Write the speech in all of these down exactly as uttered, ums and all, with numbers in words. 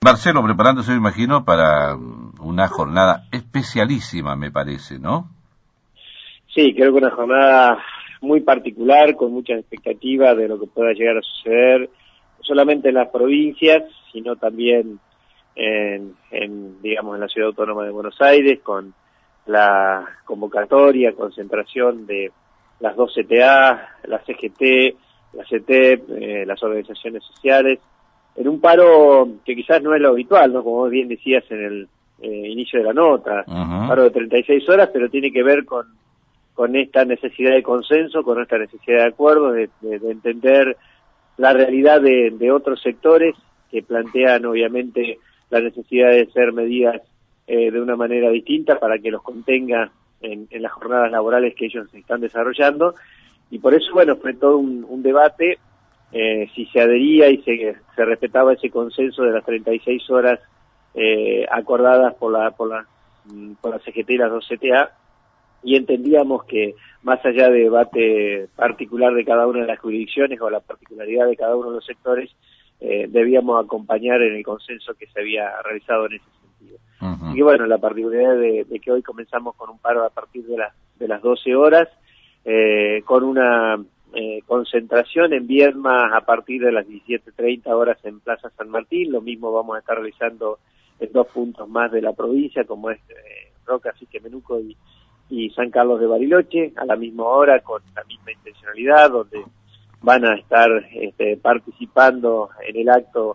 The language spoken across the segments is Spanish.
Marcelo, preparándose, me imagino, para una jornada especialísima, me parece, ¿no? Sí, creo que una jornada muy particular, con muchas expectativas de lo que pueda llegar a suceder, no solamente en las provincias, sino también en, en, digamos, en la Ciudad Autónoma de Buenos Aires, con la convocatoria, concentración de las dos C T A, la C G T, la C T E P, eh, las organizaciones sociales, en un paro que quizás no es lo habitual, ¿no? Como vos bien decías en el eh, inicio de la nota, Uh-huh. paro de treinta y seis horas, pero tiene que ver con, con esta necesidad de consenso, con esta necesidad de acuerdo, de, de, de entender la realidad de, de otros sectores que plantean obviamente la necesidad de hacer medidas eh, de una manera distinta para que los contenga en, en las jornadas laborales que ellos están desarrollando, y por eso, bueno, fue todo un, un debate eh, si se adhería y se, se respetaba ese consenso de las treinta y seis horas eh, acordadas por la, por la, por la C G T y las dos C T A, y entendíamos que más allá de debate particular de cada una de las jurisdicciones o la particularidad de cada uno de los sectores, eh, debíamos acompañar en el consenso que se había realizado en ese sentido. Uh-huh. Y bueno, la particularidad de, de que hoy comenzamos con un paro a partir de las de las doce horas, eh, con una eh, concentración en Viedma a partir de las diecisiete treinta horas en Plaza San Martín. Lo mismo vamos a estar realizando en dos puntos más de la provincia, como es eh, Roca, Sique, Menuco y, y San Carlos de Bariloche, a la misma hora, con la misma intencionalidad, donde van a estar este, participando en el acto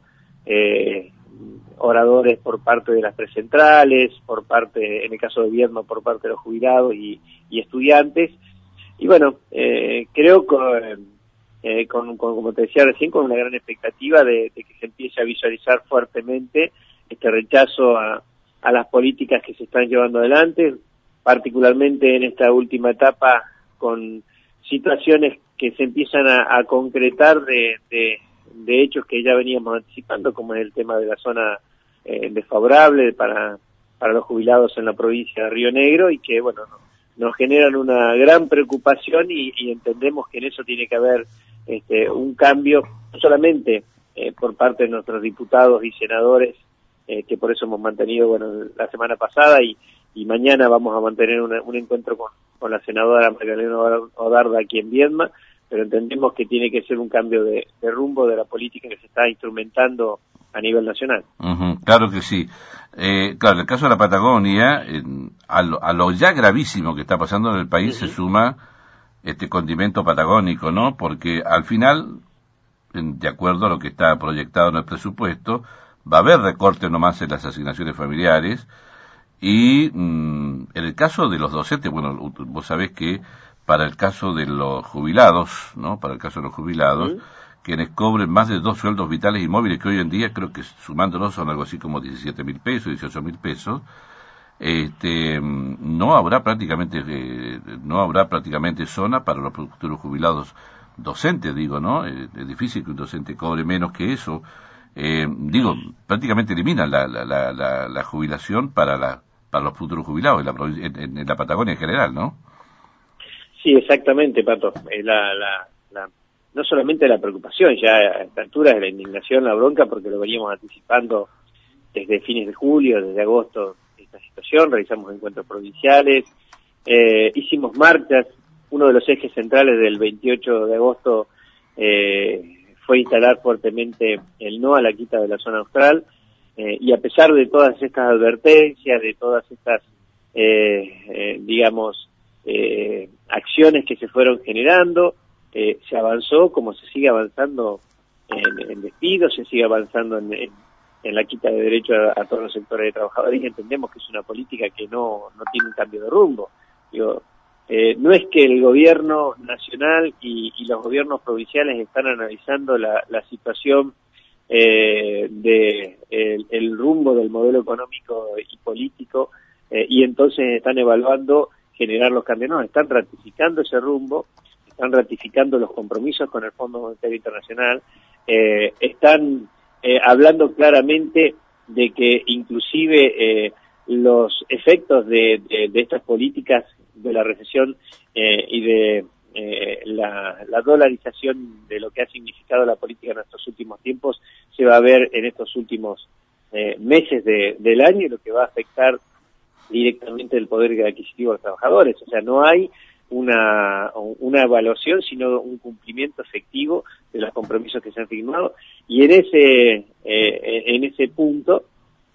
eh, oradores por parte de las precentrales, por parte, en el caso de Viedma, por parte de los jubilados y, y estudiantes. Y bueno, eh, creo con, eh, con, con, como te decía recién, con una gran expectativa de, de que se empiece a visualizar fuertemente este rechazo a, a las políticas que se están llevando adelante, particularmente en esta última etapa, con situaciones que se empiezan a, a concretar de, de, de hechos que ya veníamos anticipando, como es el tema de la zona eh, desfavorable para, para los jubilados en la provincia de Río Negro, y que, bueno, no, nos generan una gran preocupación y, y entendemos que en eso tiene que haber este, un cambio, no solamente eh, por parte de nuestros diputados y senadores, eh, que por eso hemos mantenido, bueno, la semana pasada y, y mañana vamos a mantener una, un encuentro con, con la senadora Magdalena Odarda aquí en Viedma, pero entendemos que tiene que ser un cambio de, de rumbo de la política que se está instrumentando a nivel nacional. Uh-huh, claro que sí. Eh, claro, en el caso de la Patagonia, eh, a, lo, a lo ya gravísimo que está pasando en el país, uh-huh, se suma este condimento patagónico, ¿no? Porque al final, de acuerdo a lo que está proyectado en el presupuesto, va a haber recortes nomás en las asignaciones familiares, y mmm, en el caso de los docentes, bueno, vos sabés que para el caso de los jubilados, ¿no? Para el caso de los jubilados, uh-huh, quienes cobren más de dos sueldos vitales y móviles, que hoy en día creo que sumándolos son algo así como diecisiete mil pesos, dieciocho mil pesos, este, no habrá prácticamente, eh, no habrá prácticamente zona para los futuros jubilados docentes, digo, ¿no? Eh, es difícil que un docente cobre menos que eso. Eh, digo, prácticamente eliminan la, la, la, la, la jubilación para la, para los futuros jubilados en la, en, en la Patagonia en general, ¿no? Sí, exactamente, Pato. Eh, la, la, la, no solamente la preocupación, ya a esta altura es la indignación, la bronca, porque lo veníamos anticipando desde fines de julio, desde agosto, esta situación. Realizamos encuentros provinciales, eh, hicimos marchas. Uno de los ejes centrales del veintiocho de agosto eh, fue instalar fuertemente el no a la quita de la zona austral, eh, y a pesar de todas estas advertencias, de todas estas, eh, eh, digamos, Eh, acciones que se fueron generando, eh, se avanzó como se sigue avanzando en, en despidos, se sigue avanzando en, en, en la quita de derechos a, a todos los sectores de trabajadores, y entendemos que es una política que no, no tiene un cambio de rumbo. Digo, eh, no es que el gobierno nacional y, y los gobiernos provinciales están analizando la, la situación eh, de el, el rumbo del modelo económico y político, eh, y entonces están evaluando generar los cambios. No, están ratificando ese rumbo, están ratificando los compromisos con el Fondo Monetario Internacional, eh, están eh, hablando claramente de que inclusive eh, los efectos de, de, de estas políticas de la recesión eh, y de eh, la, la dolarización de lo que ha significado la política en estos últimos tiempos se va a ver en estos últimos eh, meses de, del año y lo que va a afectar directamente el poder adquisitivo de los trabajadores. O sea, no hay una, una evaluación, sino un cumplimiento efectivo de los compromisos que se han firmado. Y en ese, eh, en ese punto,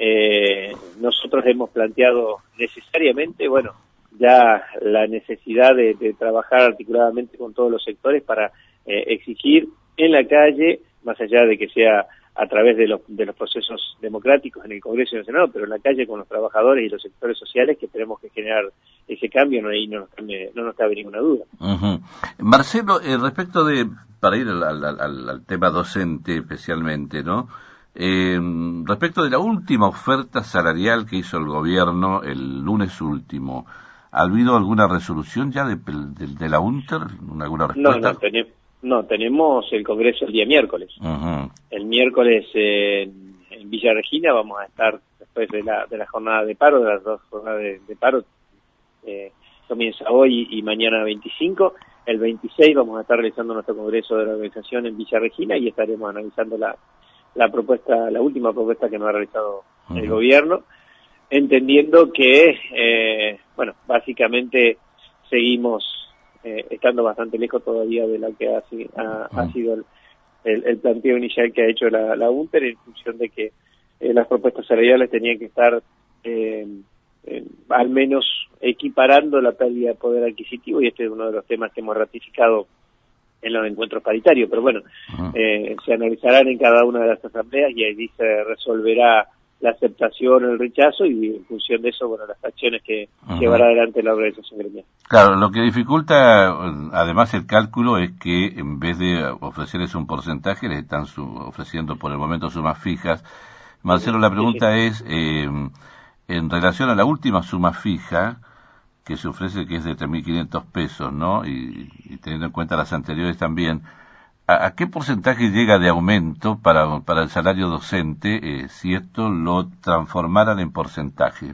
eh, nosotros hemos planteado necesariamente, bueno, ya la necesidad de, de trabajar articuladamente con todos los sectores para eh, exigir en la calle, más allá de que sea a través de los, de los procesos democráticos en el Congreso y en el Senado, pero en la calle con los trabajadores y los sectores sociales, que tenemos que generar ese cambio, no, ahí no nos, cabe, no nos cabe ninguna duda. Uh-huh. Marcelo, eh, respecto de, para ir al, al, al, al tema docente especialmente, ¿no? Eh, respecto de la última oferta salarial que hizo el gobierno el lunes último, ¿ha habido alguna resolución ya de, de, de la UNTER? ¿Alguna respuesta? No, no, tenemos. No, tenemos el Congreso el día miércoles. Uh-huh. El miércoles eh, en, en Villa Regina vamos a estar, después de la de la jornada de paro, de las dos jornadas de, de paro, eh, comienza hoy y mañana veinticinco. El veintiséis vamos a estar realizando nuestro Congreso de la organización en Villa Regina y estaremos analizando la, la propuesta, la última propuesta que nos ha realizado uh-huh. el gobierno, entendiendo que, eh, bueno, básicamente seguimos Eh, estando bastante lejos todavía de lo que ha, ha, ha sido el, el, el planteo inicial que ha hecho la, la UNTER, en función de que eh, las propuestas salariales tenían que estar eh, eh, al menos equiparando la pérdida de poder adquisitivo, y este es uno de los temas que hemos ratificado en los encuentros paritarios, pero bueno, uh-huh. eh, se analizarán en cada una de las asambleas y ahí se resolverá la aceptación o el rechazo, y en función de eso, bueno, las acciones que uh-huh. llevará adelante la organización gremial. Claro, lo que dificulta además el cálculo es que en vez de ofrecerles un porcentaje, les están su, ofreciendo por el momento sumas fijas. Marcelo, la pregunta sí, sí. es, eh, en relación a la última suma fija que se ofrece, que es de tres mil quinientos pesos, ¿no? Y, y teniendo en cuenta las anteriores también, ¿A, ¿A qué porcentaje llega de aumento para, para el salario docente eh, si esto lo transformaran en porcentaje?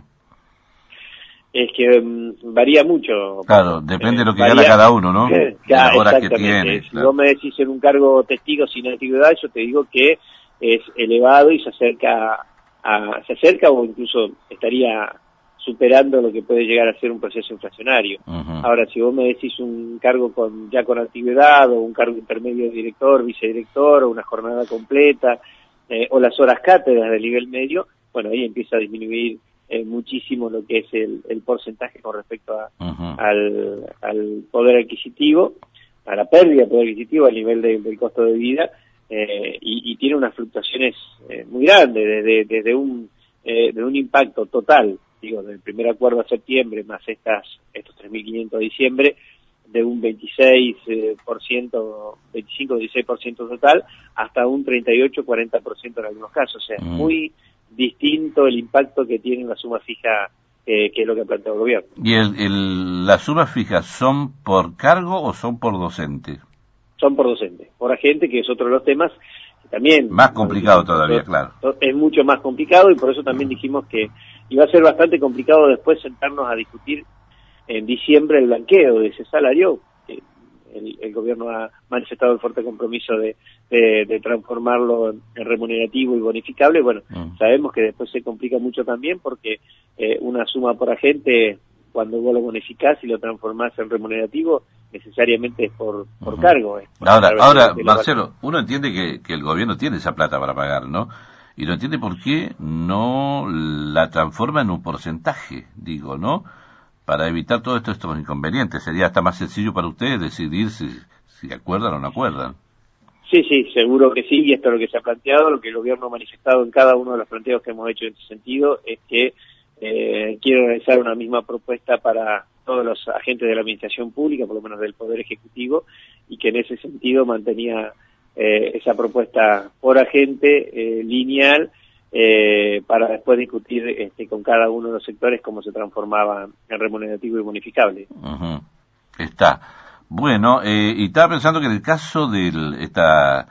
Es que um, varía mucho. Claro, depende eh, de lo que varía, gana cada uno, ¿no? Eh, la hora que tiene. Si claro. vos me decís en un cargo testigo sin antigüedad, yo te digo que es elevado y se acerca a, se acerca o incluso estaría superando lo que puede llegar a ser un proceso inflacionario. Uh-huh. Ahora, si vos me decís un cargo con ya con antigüedad, o un cargo intermedio de director, vicedirector, o una jornada completa, eh, o las horas cátedras del nivel medio, bueno, ahí empieza a disminuir eh, muchísimo lo que es el, el porcentaje con respecto a, uh-huh. al, al poder adquisitivo, a la pérdida de poder adquisitivo, al nivel de, del costo de vida, eh, y, y tiene unas fluctuaciones eh, muy grandes, desde, desde un, eh, de un impacto total, digo, del primer acuerdo a septiembre más estas estos tres mil quinientos de diciembre, de un veintiséis por ciento, veinticinco a dieciséis por ciento total, hasta un treinta y ocho a cuarenta por ciento en algunos casos. O sea, mm. muy distinto el impacto que tiene una suma fija, eh, que es lo que plantea el gobierno. ¿Y el, el, las sumas fijas son por cargo o son por docente? Son por docente, por agente, que es otro de los temas también... Más complicado no, todavía, claro. Es mucho más complicado, y por eso también dijimos que iba a ser bastante complicado después sentarnos a discutir en diciembre el blanqueo de ese salario. El, el gobierno ha manifestado el fuerte compromiso de, de, de transformarlo en, en remunerativo y bonificable. Bueno, mm. sabemos que después se complica mucho también, porque eh, una suma por agente, cuando vos lo bonificás y lo transformás en remunerativo, necesariamente es por, por uh-huh. cargo. Es por ahora, ahora Marcelo, uno entiende que, que el gobierno tiene esa plata para pagar, ¿no? Y no entiende por qué no la transforma en un porcentaje, digo, ¿no? Para evitar todos estos, estos inconvenientes. Sería hasta más sencillo para ustedes decidir si, si acuerdan o no acuerdan. Sí, sí, seguro que sí, y esto es lo que se ha planteado. Lo que el gobierno ha manifestado en cada uno de los planteos que hemos hecho en ese sentido es que eh, quiere realizar una misma propuesta para todos los agentes de la administración pública, por lo menos del Poder Ejecutivo, y que en ese sentido mantenía eh, esa propuesta por agente eh, lineal, eh, para después discutir este, con cada uno de los sectores cómo se transformaba en remunerativo y bonificable. Uh-huh. Está. Bueno, eh, y estaba pensando que en el caso de esta,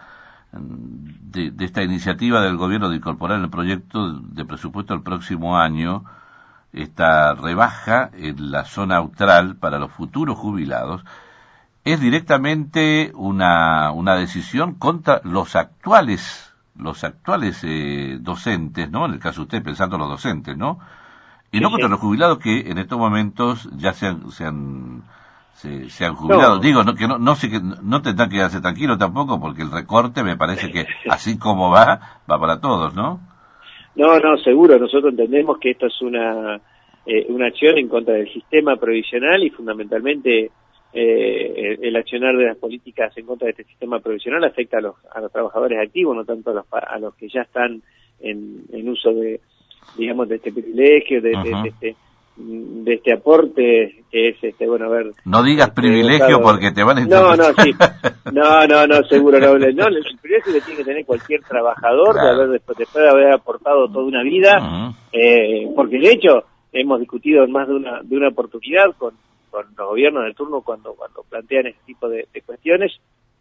de, de esta iniciativa del gobierno de incorporar en el proyecto de presupuesto del próximo año esta rebaja en la zona austral para los futuros jubilados, es directamente una, una decisión contra los actuales los actuales eh, docentes, ¿no? En el caso de usted, pensando en los docentes, ¿no? Y Sí, no contra sí. los jubilados que en estos momentos ya se han, se han, se, se han jubilado. No. Digo, no, que no, no sé que no tendrán que quedarse tranquilos tampoco, porque el recorte me parece que así como va, va para todos, ¿no? No, no, seguro. Nosotros entendemos que esto es una, eh, una acción en contra del sistema provisional y fundamentalmente eh, el, el accionar de las políticas en contra de este sistema provisional afecta a los, a los trabajadores activos, no tanto a los, a los que ya están en, en uso de, digamos, de este privilegio, de, de, de este de este aporte que es este bueno a ver no digas este, privilegio votado. porque te van a no no sí no no no seguro no, no el privilegio que tiene que tener cualquier trabajador, claro, de haber después, después de haber aportado toda una vida, uh-huh. eh, porque de hecho hemos discutido en más de una de una oportunidad con, con los gobiernos de turno cuando cuando plantean este tipo de, de cuestiones.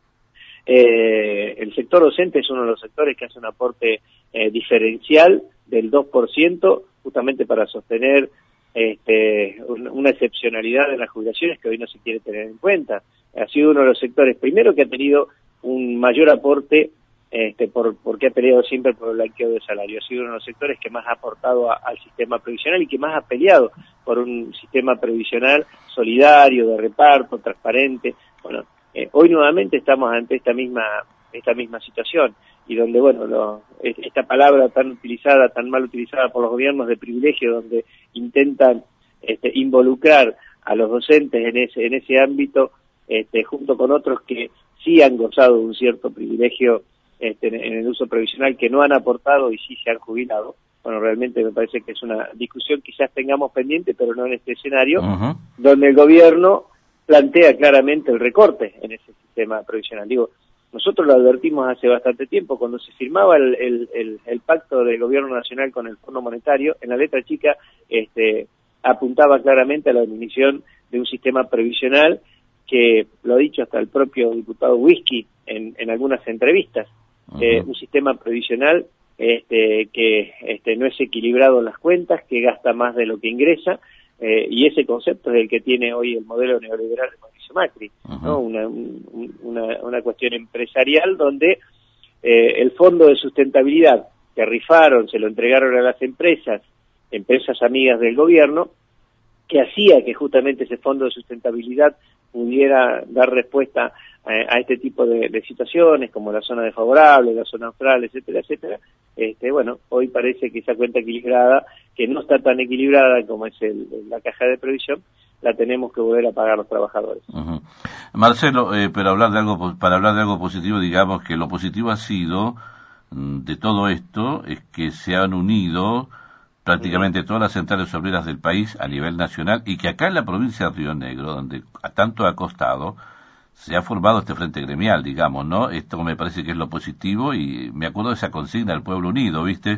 Eh, el sector docente es uno de los sectores que hace un aporte eh, diferencial del dos por ciento justamente para sostener Este, una excepcionalidad de las jubilaciones que hoy no se quiere tener en cuenta. Ha sido uno de los sectores, primero, que ha tenido un mayor aporte, este, por, porque ha peleado siempre por el blanqueo de salario. Ha sido uno de los sectores que más ha aportado a, al sistema previsional y que más ha peleado por un sistema previsional solidario, de reparto, transparente. Bueno, eh, hoy nuevamente estamos ante esta misma, esta misma situación. Y donde, bueno, lo, esta palabra tan utilizada, tan mal utilizada por los gobiernos de privilegio, donde intentan este, involucrar a los docentes en ese en ese ámbito, este, junto con otros que sí han gozado de un cierto privilegio este, en, en el uso previsional, que no han aportado y sí se han jubilado. Bueno, realmente me parece que es una discusión que quizás tengamos pendiente, pero no en este escenario, uh-huh. donde el gobierno plantea claramente el recorte en ese sistema previsional. Digo, nosotros lo advertimos hace bastante tiempo, cuando se firmaba el, el, el, el pacto del gobierno nacional con el Fondo Monetario, en la letra chica este, apuntaba claramente a la definición de un sistema previsional que, lo ha dicho hasta el propio diputado Whisky en, en algunas entrevistas, uh-huh. eh, un sistema previsional este, que este, no es equilibrado en las cuentas, que gasta más de lo que ingresa, Eh, y ese concepto es el que tiene hoy el modelo neoliberal de Mauricio Macri, uh-huh. ¿no? Una, un, una, una cuestión empresarial donde eh, el fondo de sustentabilidad que rifaron, se lo entregaron a las empresas, empresas amigas del gobierno, que hacía que justamente ese fondo de sustentabilidad pudiera dar respuesta a, a este tipo de, de situaciones, como la zona desfavorable, la zona austral, etcétera, etcétera. Este, bueno, hoy parece que esa cuenta equilibrada, que no está tan equilibrada como es el, la caja de previsión, la tenemos que volver a pagar los trabajadores. Uh-huh. Marcelo, eh, pero hablar de algo, para hablar de algo positivo, digamos que lo positivo ha sido de todo esto es que se han unido prácticamente uh-huh. todas las centrales obreras del país a nivel nacional, y que acá en la provincia de Río Negro, donde tanto ha costado, se ha formado este frente gremial, digamos, ¿no? Esto me parece que es lo positivo, y me acuerdo de esa consigna del pueblo unido, ¿viste?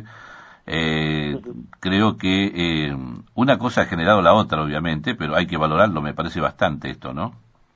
Eh, uh-huh. Creo que eh, una cosa ha generado la otra, obviamente, pero hay que valorarlo, me parece bastante esto, ¿no?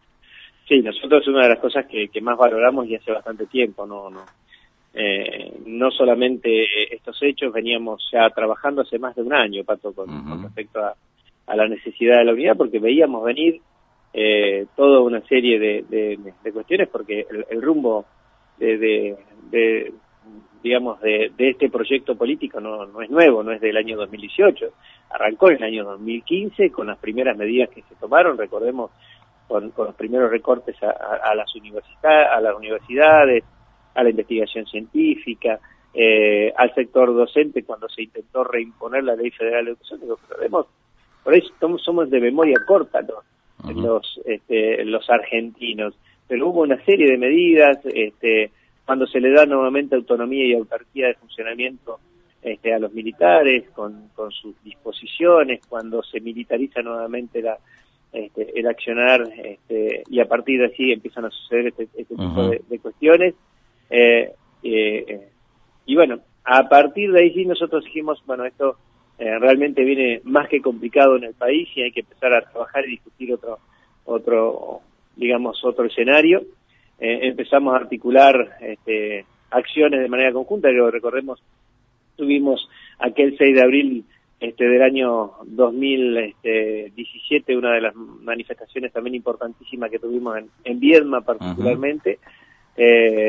Sí, nosotros es una de las cosas que, que más valoramos y hace bastante tiempo, ¿no? no Eh, no solamente estos hechos, veníamos ya trabajando hace más de un año, Pato, con, uh-huh. con respecto a, a la necesidad de la unidad, porque veíamos venir eh, toda una serie de, de, de cuestiones, porque el, el rumbo de, de, de digamos, de, de este proyecto político no, no es nuevo, no es del año dos mil dieciocho, arrancó en el año dos mil quince con las primeras medidas que se tomaron, recordemos, con, con los primeros recortes a, a, a las universidades, a las universidades, a la investigación científica, eh, al sector docente cuando se intentó reimponer la Ley Federal de Educación. Digo, pero vemos, por eso somos, somos de memoria corta, ¿no? Uh-huh. los este, los argentinos, pero hubo una serie de medidas, este, cuando se le da nuevamente autonomía y autarquía de funcionamiento este, a los militares, con, con sus disposiciones, cuando se militariza nuevamente la este, el accionar, este, y a partir de allí empiezan a suceder este, este uh-huh. tipo de, de cuestiones. Eh, eh, y bueno, a partir de ahí sí nosotros dijimos, bueno, esto eh, realmente viene más que complicado en el país y hay que empezar a trabajar y discutir otro, otro digamos, otro escenario. Eh, empezamos a articular este, acciones de manera conjunta, que recordemos, tuvimos aquel seis de abril este, del año dos mil diecisiete, una de las manifestaciones también importantísimas que tuvimos en, en Viedma particularmente, uh-huh. eh,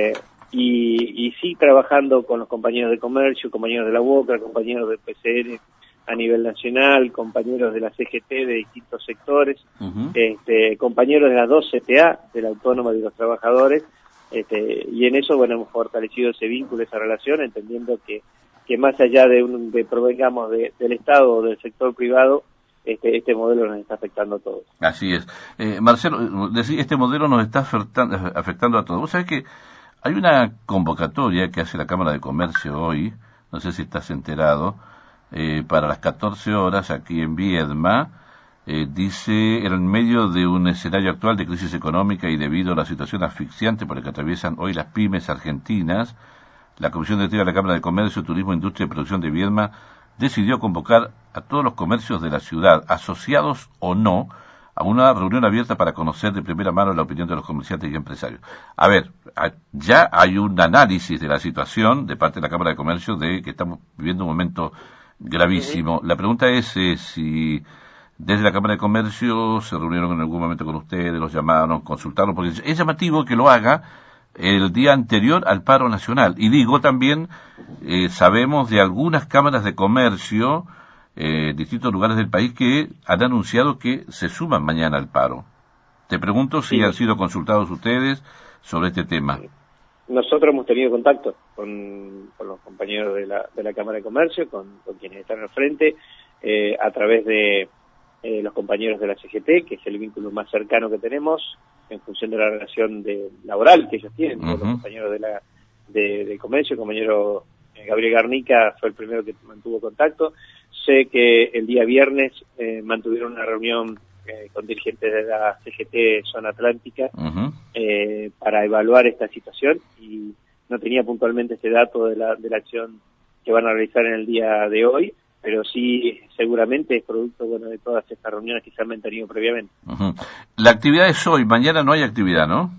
y, y sí trabajando con los compañeros de comercio, compañeros de la U O C R A, compañeros del P C N a nivel nacional, compañeros de la C G T de distintos sectores, uh-huh. este, compañeros de las dos C T A, de la Autónoma y de los Trabajadores, este, y en eso, bueno, hemos fortalecido ese vínculo, esa relación, entendiendo que, que más allá de, un, de provengamos de, del Estado o del sector privado, este, este modelo nos está afectando a todos. Así es. Eh, Marcelo, decir, este modelo nos está afectando, afectando a todos. Vos sabés que hay una convocatoria que hace la Cámara de Comercio hoy, no sé si estás enterado, eh, para las catorce horas aquí en Viedma, eh, dice, en medio de un escenario actual de crisis económica y debido a la situación asfixiante por la que atraviesan hoy las pymes argentinas, la Comisión Directiva de la Cámara de Comercio, Turismo, Industria y Producción de Viedma decidió convocar a todos los comercios de la ciudad, asociados o no, a una reunión abierta para conocer de primera mano la opinión de los comerciantes y empresarios. A ver, ya hay un análisis de la situación de parte de la Cámara de Comercio de que estamos viviendo un momento gravísimo. La pregunta es eh, si desde la Cámara de Comercio se reunieron en algún momento con ustedes, los llamaron, consultaron, porque es llamativo que lo haga el día anterior al paro nacional. Y digo también, eh, sabemos de algunas cámaras de comercio en eh, distintos lugares del país que han anunciado que se suman mañana al paro. Te pregunto si sí. han sido consultados ustedes sobre este tema. Nosotros hemos tenido contacto con, con los compañeros de la, de la Cámara de Comercio, con, con quienes están al frente, eh, a través de eh, los compañeros de la C G T, que es el vínculo más cercano que tenemos, en función de la relación de, laboral que ellos tienen, uh-huh. Los compañeros de la de, de comercio, el compañero eh, Gabriel Garnica fue el primero que mantuvo contacto. Sé que el día viernes eh, mantuvieron una reunión eh, con dirigentes de la C G T Zona Atlántica uh-huh. eh, para evaluar esta situación, y no tenía puntualmente este dato de la, de la acción que van a realizar en el día de hoy, pero sí seguramente es producto bueno de todas estas reuniones que se han mantenido previamente. Uh-huh. La actividad es hoy, mañana no hay actividad, ¿no?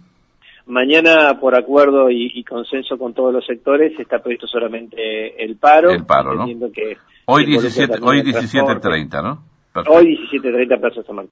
Mañana, por acuerdo y, y consenso con todos los sectores, está previsto solamente el paro. El paro, ¿no? Que hoy diecisiete, hoy diecisiete treinta, ¿no? Perfecto. Hoy diecisiete treinta Plaza San Martín.